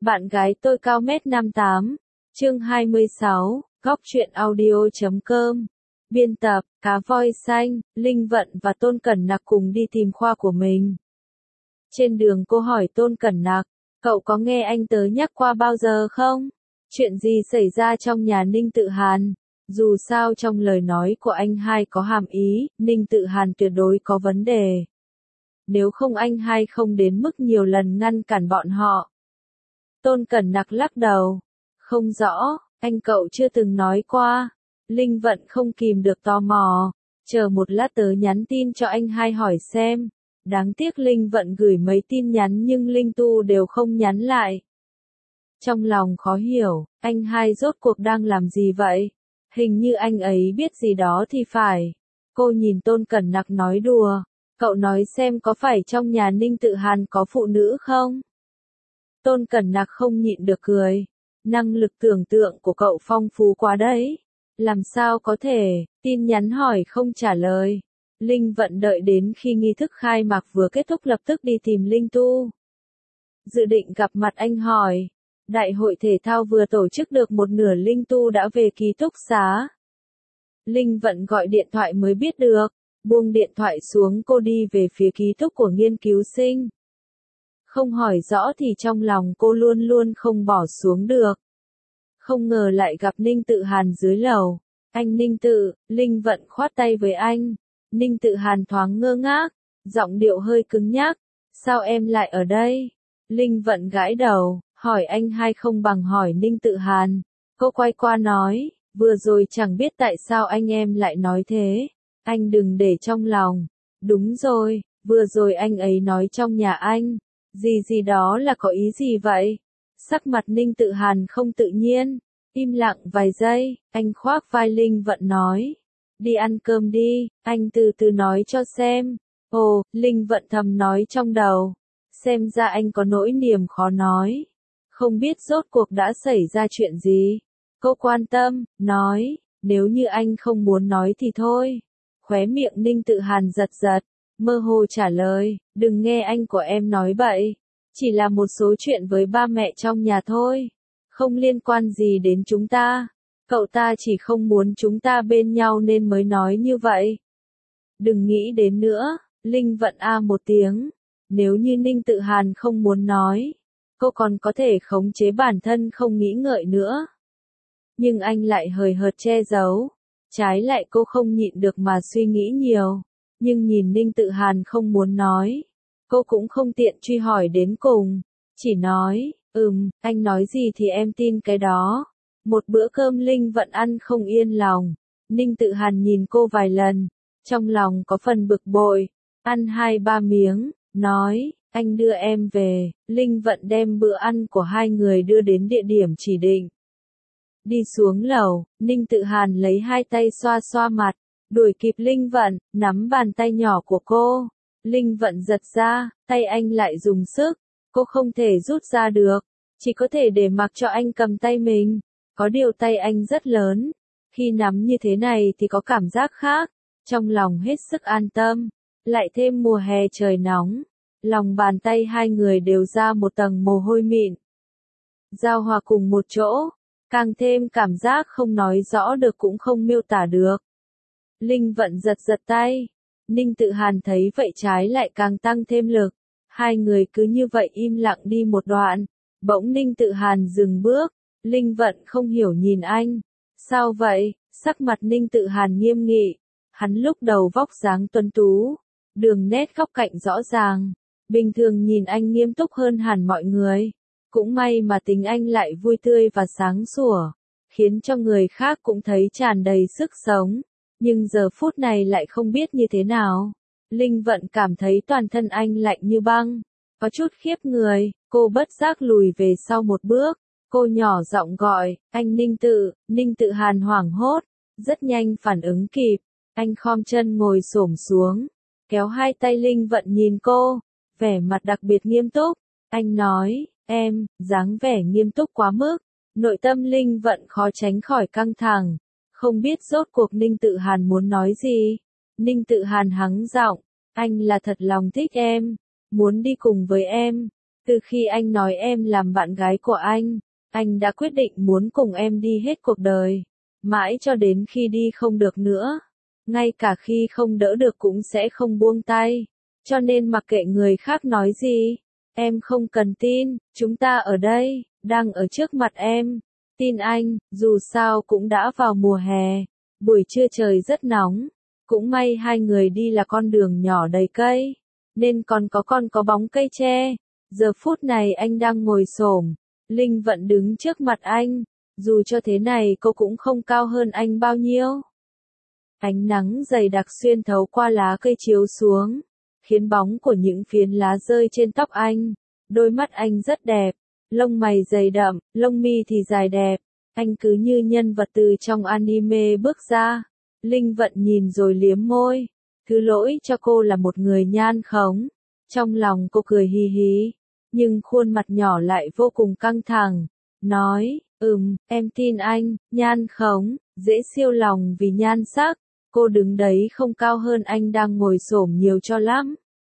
Bạn gái tôi cao mét 58. Chương 26, góc truyện audio.com. Biên tập, Cá Voi Xanh, Linh Vận và Tôn Cẩn Nặc cùng đi tìm khoa của mình. Trên đường cô hỏi Tôn Cẩn Nặc, cậu có nghe anh tớ nhắc qua bao giờ không? Chuyện gì xảy ra trong nhà Ninh Tự Hàn? Dù sao trong lời nói của anh hai có hàm ý, Ninh Tự Hàn tuyệt đối có vấn đề. Nếu không anh hai không đến mức nhiều lần ngăn cản bọn họ. Tôn Cẩn Nặc lắc đầu. Không rõ, anh cậu chưa từng nói qua. Linh Vận không kìm được tò mò. Chờ một lát tớ nhắn tin cho anh hai hỏi xem. Đáng tiếc Linh Vận gửi mấy tin nhắn nhưng Linh Tu đều không nhắn lại. Trong lòng khó hiểu, anh hai rốt cuộc đang làm gì vậy? Hình như anh ấy biết gì đó thì phải. Cô nhìn Tôn Cẩn Nặc nói đùa. Cậu nói xem có phải trong nhà Ninh Tự Hàn có phụ nữ không? Tôn Cẩn Nặc không nhịn được cười. Năng lực tưởng tượng của cậu phong phú quá đấy. Làm sao có thể, tin nhắn hỏi không trả lời. Linh Vận đợi đến khi nghi thức khai mạc vừa kết thúc lập tức đi tìm Linh Tu. Dự định gặp mặt anh hỏi. Đại hội thể thao vừa tổ chức được một nửa Linh Tu đã về ký túc xá. Linh Vận gọi điện thoại mới biết được. Buông điện thoại xuống cô đi về phía ký túc của nghiên cứu sinh. Không hỏi rõ thì trong lòng cô luôn luôn không bỏ xuống được. Không ngờ lại gặp Ninh Tự Hàn dưới lầu. Anh Ninh Tự, Linh Vận khoát tay với anh. Ninh Tự Hàn thoáng ngơ ngác, giọng điệu hơi cứng nhắc. Sao em lại ở đây? Linh Vận gãi đầu, hỏi anh hai không bằng hỏi Ninh Tự Hàn. Cô quay qua nói, vừa rồi chẳng biết tại sao anh em lại nói thế. Anh đừng để trong lòng. Đúng rồi, vừa rồi anh ấy nói trong nhà anh. Gì đó là có ý gì vậy? Sắc mặt Ninh Tự Hàn không tự nhiên. Im lặng vài giây, anh khoác vai Linh Vận nói. Đi ăn cơm đi, anh từ từ nói cho xem. Ồ, Linh Vận thầm nói trong đầu. Xem ra anh có nỗi niềm khó nói. Không biết rốt cuộc đã xảy ra chuyện gì. Cô quan tâm, nói, nếu như anh không muốn nói thì thôi. Khóe miệng Ninh Tự Hàn giật giật, mơ hồ trả lời, đừng nghe anh của em nói bậy. Chỉ là một số chuyện với ba mẹ trong nhà thôi. Không liên quan gì đến chúng ta. Cậu ta chỉ không muốn chúng ta bên nhau nên mới nói như vậy. Đừng nghĩ đến nữa, Linh Vận một tiếng. Nếu như Ninh Tự Hàn không muốn nói, cô còn có thể khống chế bản thân không nghĩ ngợi nữa. Nhưng anh lại hời hợt che giấu. Trái lại cô không nhịn được mà suy nghĩ nhiều. Nhưng nhìn Ninh Tự Hàn không muốn nói. Cô cũng không tiện truy hỏi đến cùng. Chỉ nói, anh nói gì thì em tin cái đó. Một bữa cơm Linh Vận ăn không yên lòng. Ninh Tự Hàn nhìn cô vài lần. Trong lòng có phần bực bội. Ăn 2-3 miếng, nói, anh đưa em về. Linh Vận đem bữa ăn của hai người đưa đến địa điểm chỉ định. Đi xuống lầu, Ninh Tự Hàn lấy hai tay xoa xoa mặt. Đuổi kịp Linh Vận, nắm bàn tay nhỏ của cô. Linh Vận giật ra, tay anh lại dùng sức. Cô không thể rút ra được. Chỉ có thể để mặc cho anh cầm tay mình. Có điều tay anh rất lớn. Khi nắm như thế này thì có cảm giác khác. Trong lòng hết sức an tâm. Lại thêm mùa hè trời nóng. Lòng bàn tay hai người đều ra một tầng mồ hôi mịn. Giao hòa cùng một chỗ. Càng thêm cảm giác không nói rõ được cũng không miêu tả được. Linh Vận giật tay. Ninh Tự Hàn thấy vậy trái lại càng tăng thêm lực. Hai người cứ như vậy im lặng đi một đoạn. Bỗng Ninh Tự Hàn dừng bước. Linh Vận không hiểu nhìn anh. Sao vậy? Sắc mặt Ninh Tự Hàn nghiêm nghị. Hắn lúc đầu vóc dáng tuấn tú. Đường nét góc cạnh rõ ràng. Bình thường nhìn anh nghiêm túc hơn hẳn mọi người. Cũng may mà tính anh lại vui tươi và sáng sủa. Khiến cho người khác cũng thấy tràn đầy sức sống. Nhưng giờ phút này lại không biết như thế nào. Linh Vận cảm thấy toàn thân anh lạnh như băng. Có chút khiếp người, cô bất giác lùi về sau một bước. Cô nhỏ giọng gọi, anh Ninh Tự Hàn hoảng hốt. Rất nhanh phản ứng kịp. Anh khom chân ngồi xổm xuống. Kéo hai tay Linh Vận nhìn cô. Vẻ mặt đặc biệt nghiêm túc. Anh nói, em, dáng vẻ nghiêm túc quá mức. Nội tâm Linh Vận khó tránh khỏi căng thẳng. Không biết rốt cuộc Ninh Tự Hàn muốn nói gì. Ninh Tự Hàn hắng giọng, anh là thật lòng thích em. Muốn đi cùng với em. Từ khi anh nói em làm bạn gái của anh đã quyết định muốn cùng em đi hết cuộc đời. Mãi cho đến khi đi không được nữa. Ngay cả khi không đỡ được cũng sẽ không buông tay. Cho nên mặc kệ người khác nói gì, em không cần tin, chúng ta ở đây, đang ở trước mặt em. Tin anh, dù sao cũng đã vào mùa hè. Buổi trưa trời rất nóng. Cũng may hai người đi là con đường nhỏ đầy cây. Nên còn có bóng cây tre. Giờ phút này anh đang ngồi xổm. Linh Vận đứng trước mặt anh. Dù cho thế này cô cũng không cao hơn anh bao nhiêu. Ánh nắng dày đặc xuyên thấu qua lá cây chiếu xuống, khiến bóng của những phiến lá rơi trên tóc anh. Đôi mắt anh rất đẹp, lông mày dày đậm, lông mi thì dài đẹp. Anh cứ như nhân vật từ trong anime bước ra. Linh Vận nhìn rồi liếm môi. Thứ lỗi cho cô là một người nhan khống. Trong lòng cô cười hì hì, nhưng khuôn mặt nhỏ lại vô cùng căng thẳng. Nói, em tin anh, nhan khống, dễ siêu lòng vì nhan sắc. Cô đứng đấy không cao hơn anh đang ngồi xổm nhiều cho lắm.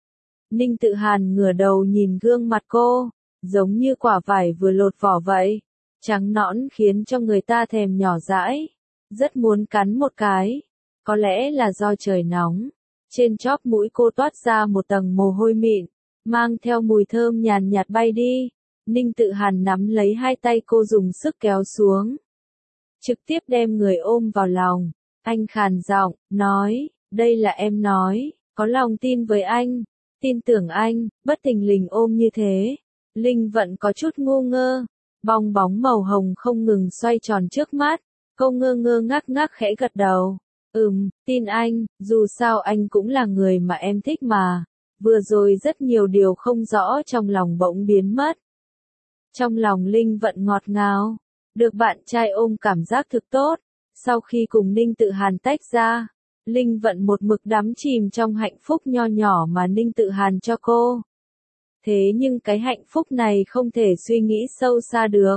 Ninh Tự Hàn ngửa đầu nhìn gương mặt cô, giống như quả vải vừa lột vỏ vậy. Trắng nõn khiến cho người ta thèm nhỏ dãi. Rất muốn cắn một cái. Có lẽ là do trời nóng. Trên chóp mũi cô toát ra một tầng mồ hôi mịn, mang theo mùi thơm nhàn nhạt bay đi. Ninh Tự Hàn nắm lấy hai tay cô dùng sức kéo xuống. Trực tiếp đem người ôm vào lòng. Anh khàn giọng, nói, đây là em nói, có lòng tin với anh, tin tưởng anh, bất thình lình ôm như thế. Linh Vận có chút ngu ngơ, bong bóng màu hồng không ngừng xoay tròn trước mắt, cô ngơ ngơ ngác ngác khẽ gật đầu. Tin anh, dù sao anh cũng là người mà em thích mà. Vừa rồi rất nhiều điều không rõ trong lòng bỗng biến mất. Trong lòng Linh Vận ngọt ngào, được bạn trai ôm cảm giác thực tốt. Sau khi cùng Ninh Tự Hàn tách ra, Linh Vận một mực đắm chìm trong hạnh phúc nho nhỏ mà Ninh Tự Hàn cho cô. Thế nhưng cái hạnh phúc này không thể suy nghĩ sâu xa được.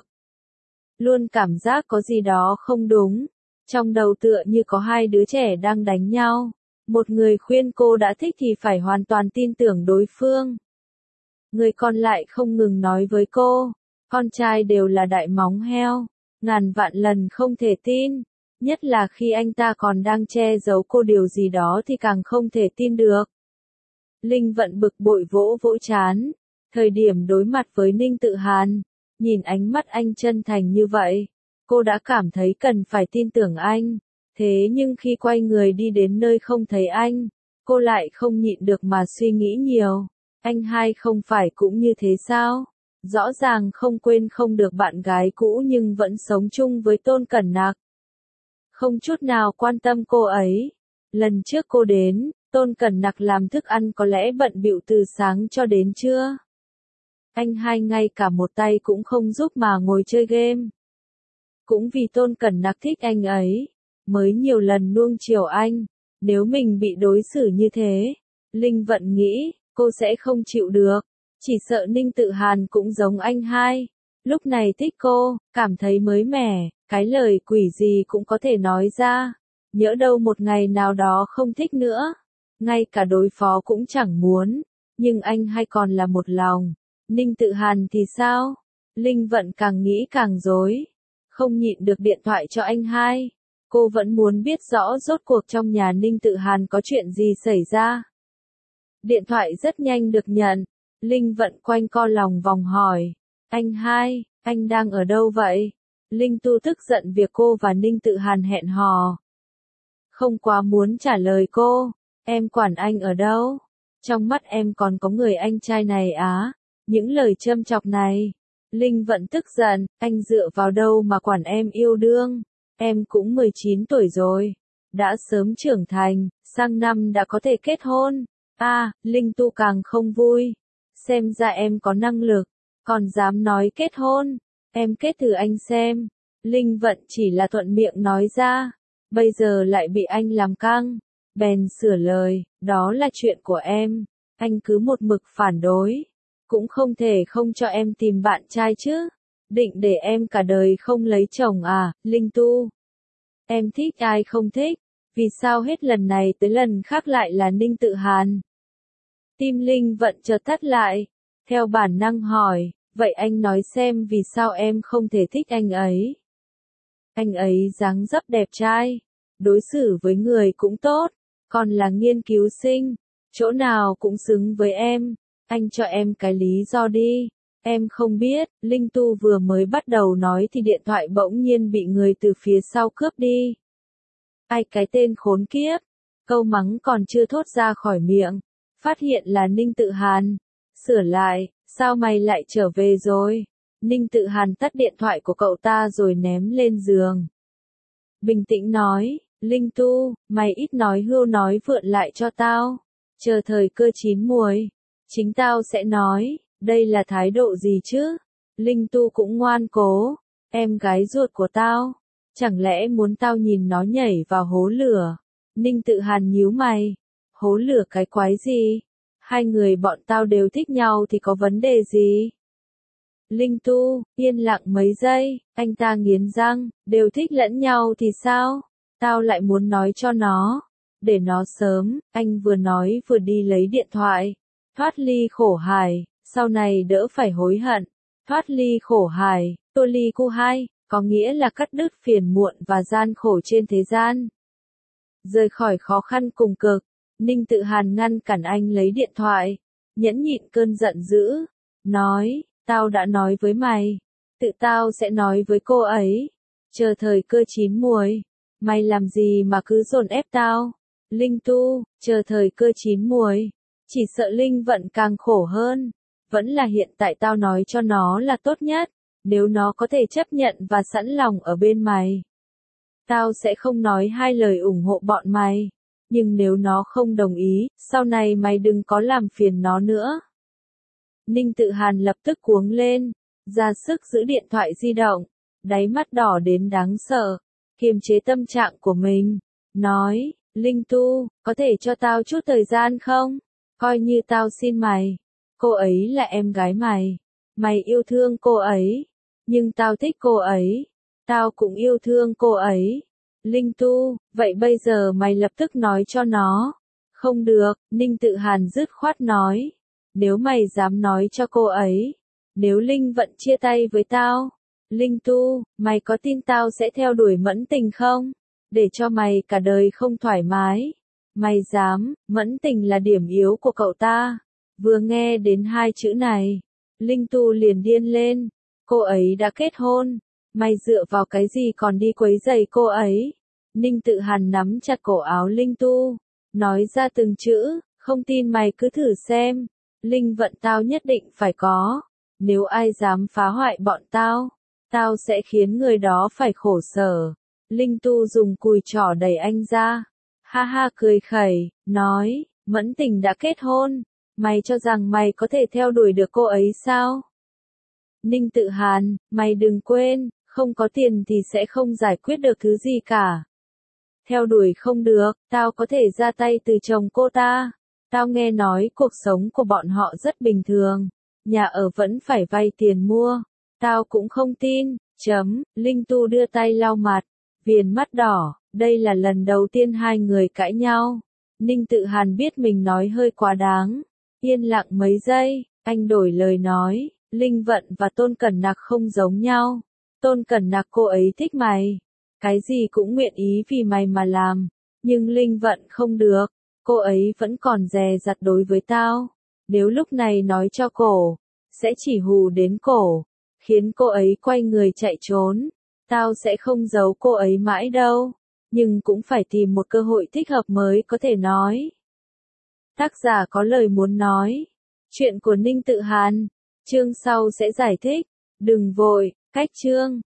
Luôn cảm giác có gì đó không đúng. Trong đầu tựa như có hai đứa trẻ đang đánh nhau. Một người khuyên cô đã thích thì phải hoàn toàn tin tưởng đối phương. Người còn lại không ngừng nói với cô, con trai đều là đại móng heo. Ngàn vạn lần không thể tin. Nhất là khi anh ta còn đang che giấu cô điều gì đó thì càng không thể tin được. Linh Vận bực bội vỗ vỗ trán. Thời điểm đối mặt với Ninh Tự Hàn, nhìn ánh mắt anh chân thành như vậy, cô đã cảm thấy cần phải tin tưởng anh. Thế nhưng khi quay người đi đến nơi không thấy anh, cô lại không nhịn được mà suy nghĩ nhiều. Anh hai không phải cũng như thế sao? Rõ ràng không quên không được bạn gái cũ nhưng vẫn sống chung với Tôn Cẩn Nặc. Không chút nào quan tâm cô ấy. Lần trước cô đến, Tôn Cẩn Nặc làm thức ăn có lẽ bận bịu từ sáng cho đến trưa. Anh hai ngay cả một tay cũng không giúp mà ngồi chơi game. Cũng vì Tôn Cẩn Nặc thích anh ấy, mới nhiều lần nuông chiều anh. Nếu mình bị đối xử như thế, Linh Vận nghĩ, cô sẽ không chịu được. Chỉ sợ Ninh Tự Hàn cũng giống anh hai. Lúc này thích cô, cảm thấy mới mẻ, cái lời quỷ gì cũng có thể nói ra. Nhỡ đâu một ngày nào đó không thích nữa. Ngay cả đối phó cũng chẳng muốn. Nhưng anh hay còn là một lòng. Ninh Tự Hàn thì sao? Linh Vận càng nghĩ càng rối. Không nhịn được điện thoại cho anh hai. Cô vẫn muốn biết rõ rốt cuộc trong nhà Ninh Tự Hàn có chuyện gì xảy ra. Điện thoại rất nhanh được nhận. Linh Vận quanh co lòng vòng hỏi. Anh hai, anh đang ở đâu vậy? Linh Tu tức giận việc cô và Ninh Tự Hàn hẹn hò. Không quá muốn trả lời cô. Em quản anh ở đâu? Trong mắt em còn có người anh trai này á. Những lời châm chọc này. Linh Vận tức giận, anh dựa vào đâu mà quản em yêu đương? Em cũng 19 tuổi rồi. Đã sớm trưởng thành, sang năm đã có thể kết hôn. Linh Tu càng không vui. Xem ra em có năng lực, còn dám nói kết hôn. Em kết thử anh xem. Linh Vận chỉ là thuận miệng nói ra. Bây giờ lại bị anh làm căng. Bèn sửa lời, đó là chuyện của em. Anh cứ một mực phản đối. Cũng không thể không cho em tìm bạn trai chứ. Định để em cả đời không lấy chồng à, Linh Tu? Em thích ai không thích? Vì sao hết lần này tới lần khác lại là Ninh Tự Hàn? Tim Linh Vận chợt thắt lại. Theo bản năng hỏi, vậy anh nói xem vì sao em không thể thích anh ấy. Anh ấy dáng dấp đẹp trai, đối xử với người cũng tốt, còn là nghiên cứu sinh, chỗ nào cũng xứng với em, anh cho em cái lý do đi. Em không biết, Linh Tu vừa mới bắt đầu nói thì điện thoại bỗng nhiên bị người từ phía sau cướp đi. Ai cái tên khốn kiếp, câu mắng còn chưa thốt ra khỏi miệng, phát hiện là Ninh Tự Hàn. Sửa lại, sao mày lại trở về rồi? Ninh Tự Hàn tắt điện thoại của cậu ta rồi ném lên giường. Bình tĩnh nói, Linh Tu, mày ít nói hưu nói vượn lại cho tao. Chờ thời cơ chín muồi, chính tao sẽ nói, đây là thái độ gì chứ? Linh Tu cũng ngoan cố, em gái ruột của tao. Chẳng lẽ muốn tao nhìn nó nhảy vào hố lửa? Ninh Tự Hàn nhíu mày. Hố lửa cái quái gì? Hai người bọn tao đều thích nhau thì có vấn đề gì? Linh Tu, yên lặng mấy giây, anh ta nghiến răng, đều thích lẫn nhau thì sao? Tao lại muốn nói cho nó. Để nó sớm, anh vừa nói vừa đi lấy điện thoại. Thoát ly khổ hải, sau này đỡ phải hối hận. Thoát ly khổ hải, tô ly cu hai, có nghĩa là cắt đứt phiền muộn và gian khổ trên thế gian. Rời khỏi khó khăn cùng cực, Ninh Tự Hàn ngăn cản anh lấy điện thoại, nhẫn nhịn cơn giận dữ, nói, tao đã nói với mày, tự tao sẽ nói với cô ấy, chờ thời cơ chín muồi, mày làm gì mà cứ dồn ép tao, Linh Tu, chờ thời cơ chín muồi, chỉ sợ Linh Vận càng khổ hơn, vẫn là hiện tại tao nói cho nó là tốt nhất, nếu nó có thể chấp nhận và sẵn lòng ở bên mày. Tao sẽ không nói hai lời ủng hộ bọn mày, nhưng nếu nó không đồng ý, sau này mày đừng có làm phiền nó nữa. Ninh Tự Hàn lập tức cuống lên, ra sức giữ điện thoại di động, đáy mắt đỏ đến đáng sợ, kiềm chế tâm trạng của mình, nói, Linh Tu, có thể cho tao chút thời gian không? Coi như tao xin mày, cô ấy là em gái mày, mày yêu thương cô ấy, nhưng tao thích cô ấy, tao cũng yêu thương cô ấy. Linh Tu, vậy bây giờ mày lập tức nói cho nó. Không được, Ninh Tự Hàn dứt khoát nói. Nếu mày dám nói cho cô ấy, nếu Linh Vận chia tay với tao, Linh Tu, mày có tin tao sẽ theo đuổi Mẫn Tình không? Để cho mày cả đời không thoải mái. Mày dám, Mẫn Tình là điểm yếu của cậu ta. Vừa nghe đến hai chữ này, Linh Tu liền điên lên. Cô ấy đã kết hôn. Mày dựa vào cái gì còn đi quấy rầy cô ấy? Ninh Tự Hàn nắm chặt cổ áo Linh Tu, nói ra từng chữ, không tin mày cứ thử xem. Linh Vận tao nhất định phải có. Nếu ai dám phá hoại bọn tao, tao sẽ khiến người đó phải khổ sở. Linh Tu dùng cùi trỏ đẩy anh ra. Ha ha cười khẩy, nói, Mẫn Tình đã kết hôn. Mày cho rằng mày có thể theo đuổi được cô ấy sao? Ninh Tự Hàn, mày đừng quên, không có tiền thì sẽ không giải quyết được thứ gì cả. Theo đuổi không được, tao có thể ra tay từ chồng cô ta. Tao nghe nói cuộc sống của bọn họ rất bình thường, nhà ở vẫn phải vay tiền mua. Tao cũng không tin, Linh Tu đưa tay lau mặt, viền mắt đỏ, đây là lần đầu tiên hai người cãi nhau. Ninh Tự Hàn biết mình nói hơi quá đáng. Yên lặng mấy giây, anh đổi lời nói, Linh Vận và Tôn Cẩn Nặc không giống nhau. Tôn Cẩn Nặc cô ấy thích mày, cái gì cũng nguyện ý vì mày mà làm, nhưng Linh Vận không được, cô ấy vẫn còn dè dặt đối với tao. Nếu lúc này nói cho cổ, sẽ chỉ hù đến cổ, khiến cô ấy quay người chạy trốn. Tao sẽ không giấu cô ấy mãi đâu, nhưng cũng phải tìm một cơ hội thích hợp mới có thể nói. Tác giả có lời muốn nói. Chuyện của Ninh Tự Hàn, chương sau sẽ giải thích. Đừng vội, cách chương.